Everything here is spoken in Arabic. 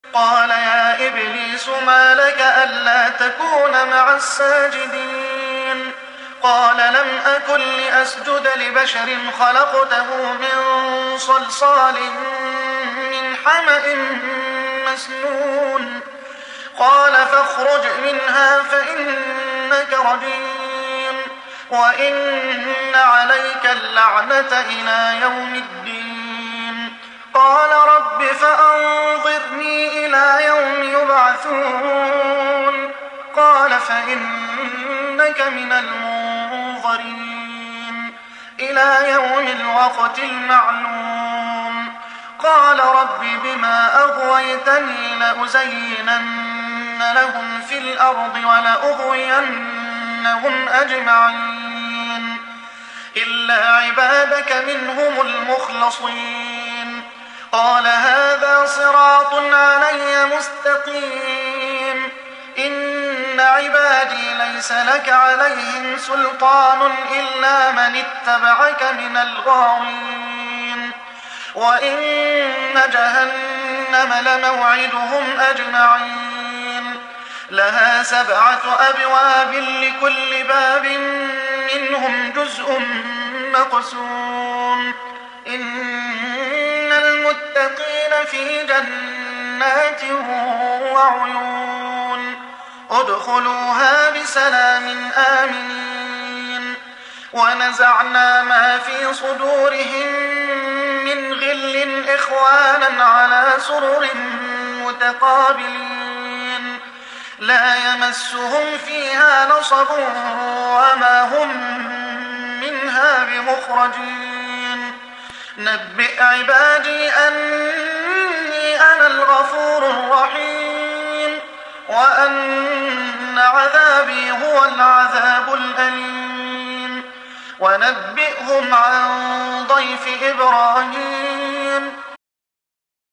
قال يا إبليس ما لك ألا تكون مع الساجدين قال لم أكن لأسجد لبشر خلقته من صلصال من حمأ مسنون قال فاخرج منها فإنك رجيم وإن عليك اللعنة إلى يوم الدين قال رب فأنظرني إلى يوم يبعثون قال فإنك من المنظرين إلى يوم الوقت المعلوم قال رب بما أغويتني لأزينن لهم في الأرض ولأغوينهم أجمعين إلا عبادك منهم المخلصين قال هذا صراط علي مستقيم إن عبادي ليس لك عليهم سلطان إلا من اتبعك من الغاوين وإن جهنم لموعدهم أجمعين لها 7 أبواب لكل باب منهم جزء مقسوم إن المتقين في جنات وعيون ادخلوها بسلام آمنين ونزعنا ما في صدورهم من غل إخوانا على سرر متقابلين لا يمسهم فيها نصب وما هم منها بمخرجين نبئ عبادي أني أنا الغفور الرحيم وأن عذابي هو العذاب الأليم ونبئهم عن ضيف إبراهيم